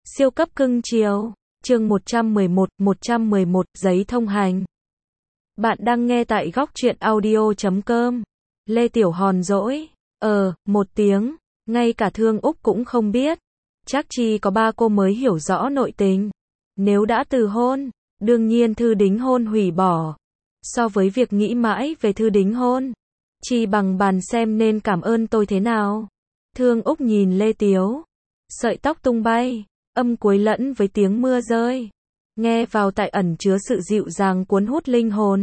Siêu cấp cưng chiều. Chương 111, giấy thông hành. Bạn đang nghe tại góc truyện audio.com. Lê Tiểu Hòn dỗi. Một tiếng. Ngay cả Thương Úc cũng không biết. Chắc chi có ba cô mới hiểu rõ nội tình. Nếu đã từ hôn, đương nhiên thư đính hôn hủy bỏ. So với việc nghĩ mãi về thư đính hôn, chi bằng bàn xem nên cảm ơn tôi thế nào. Thương Úc nhìn Lê Tiếu. Sợi tóc tung bay, âm cuối lẫn với tiếng mưa rơi. Nghe vào tại ẩn chứa sự dịu dàng cuốn hút linh hồn.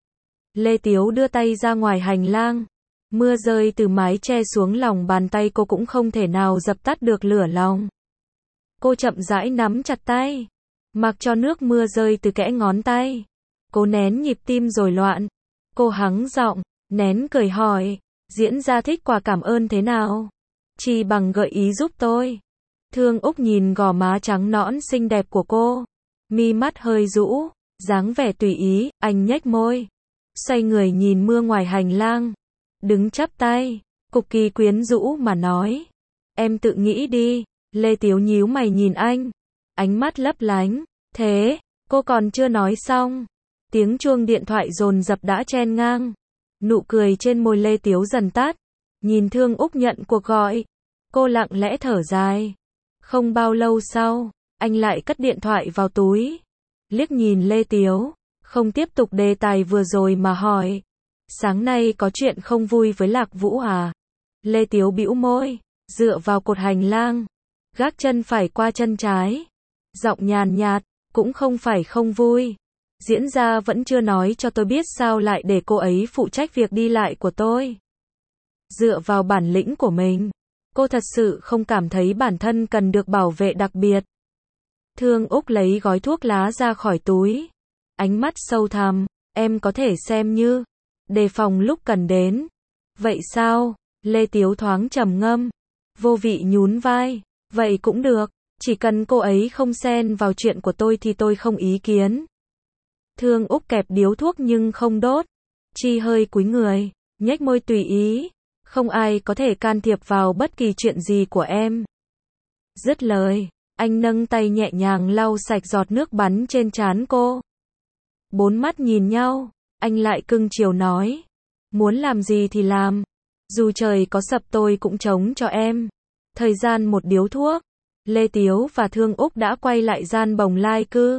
Lê Tiếu đưa tay ra ngoài hành lang. Mưa rơi từ mái che xuống lòng bàn tay cô cũng không thể nào dập tắt được lửa lòng. Cô chậm rãi nắm chặt tay, mặc cho nước mưa rơi từ kẽ ngón tay. Cô nén nhịp tim rồi loạn. Cô hắng giọng, nén cười hỏi, diễn ra thích quà cảm ơn thế nào? Chi bằng gợi ý giúp tôi. Thương Úc nhìn gò má trắng nõn xinh đẹp của cô. Mi mắt hơi rũ, dáng vẻ tùy ý, anh nhếch môi. Xoay người nhìn mưa ngoài hành lang. Đứng chắp tay, cực kỳ quyến rũ mà nói. Em tự nghĩ đi. Lê Tiếu nhíu mày nhìn anh. Ánh mắt lấp lánh. Thế, cô còn chưa nói xong. Tiếng chuông điện thoại dồn dập đã chen ngang. Nụ cười trên môi Lê Tiếu dần tắt. Nhìn Thương Úc nhận cuộc gọi. Cô lặng lẽ thở dài. Không bao lâu sau, anh lại cất điện thoại vào túi. Liếc nhìn Lê Tiếu, không tiếp tục đề tài vừa rồi mà hỏi. Sáng nay có chuyện không vui với Lạc Vũ à? Lê Tiếu bĩu môi, dựa vào cột hành lang. Gác chân phải qua chân trái. Giọng nhàn nhạt, cũng không phải không vui. Diễn ra vẫn chưa nói cho tôi biết sao lại để cô ấy phụ trách việc đi lại của tôi. Dựa vào bản lĩnh của mình, cô thật sự không cảm thấy bản thân cần được bảo vệ đặc biệt. Thương Úc lấy gói thuốc lá ra khỏi túi. Ánh mắt sâu thẳm, em có thể xem như đề phòng lúc cần đến. Vậy sao? Lê Tiếu thoáng trầm ngâm, vô vị nhún vai. Vậy cũng được, chỉ cần cô ấy không xen vào chuyện của tôi thì tôi không ý kiến. Thương Úc kẹp điếu thuốc nhưng không đốt. Chi hơi cúi người, nhếch môi tùy ý. Không ai có thể can thiệp vào bất kỳ chuyện gì của em. Dứt lời, anh nâng tay nhẹ nhàng lau sạch giọt nước bắn trên trán cô. Bốn mắt nhìn nhau, anh lại cưng chiều nói. Muốn làm gì thì làm. Dù trời có sập tôi cũng chống cho em. Thời gian một điếu thuốc, Lê Tiếu và Thương Úc đã quay lại gian bồng lai cư.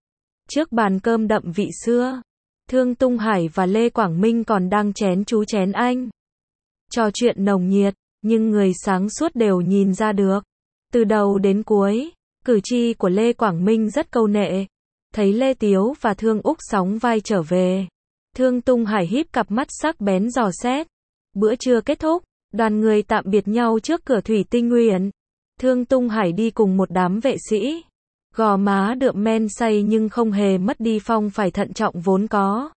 Trước bàn cơm đậm vị xưa, Thương Tung Hải và Lê Quảng Minh còn đang chén chú chén anh. Trò chuyện nồng nhiệt, nhưng người sáng suốt đều nhìn ra được. Từ đầu đến cuối, cử chỉ của Lê Quảng Minh rất câu nệ. Thấy Lê Tiếu và Thương Úc sóng vai trở về, Thương Tung Hải híp cặp mắt sắc bén dò xét. Bữa trưa kết thúc, đoàn người tạm biệt nhau trước cửa Thủy Tinh Uyển. Thương Tung Hải đi cùng một đám vệ sĩ. Gò má đượm men say nhưng không hề mất đi phong phải thận trọng vốn có.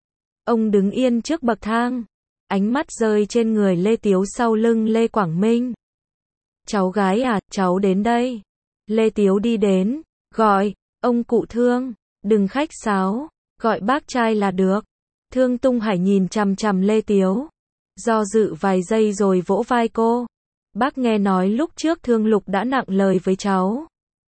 Ông đứng yên trước bậc thang. Ánh mắt rơi trên người Lê Tiếu sau lưng Lê Quảng Minh. Cháu gái à, cháu đến đây. Lê Tiếu đi đến, gọi, ông cụ Thương, đừng khách sáo, gọi bác trai là được. Thương Tung Hải nhìn chằm chằm Lê Tiếu, do dự vài giây rồi vỗ vai cô. Bác nghe nói lúc trước Thương Lục đã nặng lời với cháu.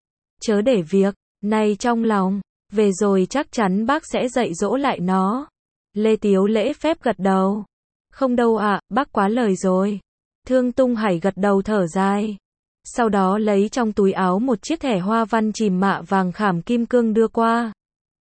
Chớ để việc này trong lòng, về rồi chắc chắn bác sẽ dạy dỗ lại nó. Lê Tiếu lễ phép gật đầu. Không đâu ạ, bác quá lời rồi. Thương Tung Hải gật đầu thở dài. Sau đó lấy trong túi áo một chiếc thẻ hoa văn chìm mạ vàng khảm kim cương đưa qua.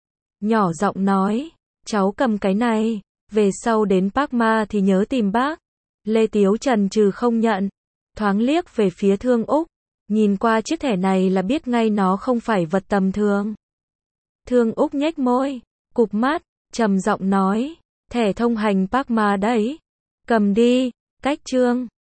Nhỏ giọng nói, cháu cầm cái này, về sau đến Park Ma thì nhớ tìm bác. Lê Tiếu chần chừ không nhận, thoáng liếc về phía Thương Úc. Nhìn qua chiếc thẻ này là biết ngay nó không phải vật tầm thường. Thương Úc nhếch môi, cụp mắt, trầm giọng nói, thẻ thông hành Park Ma đấy. Cầm đi, cách trương.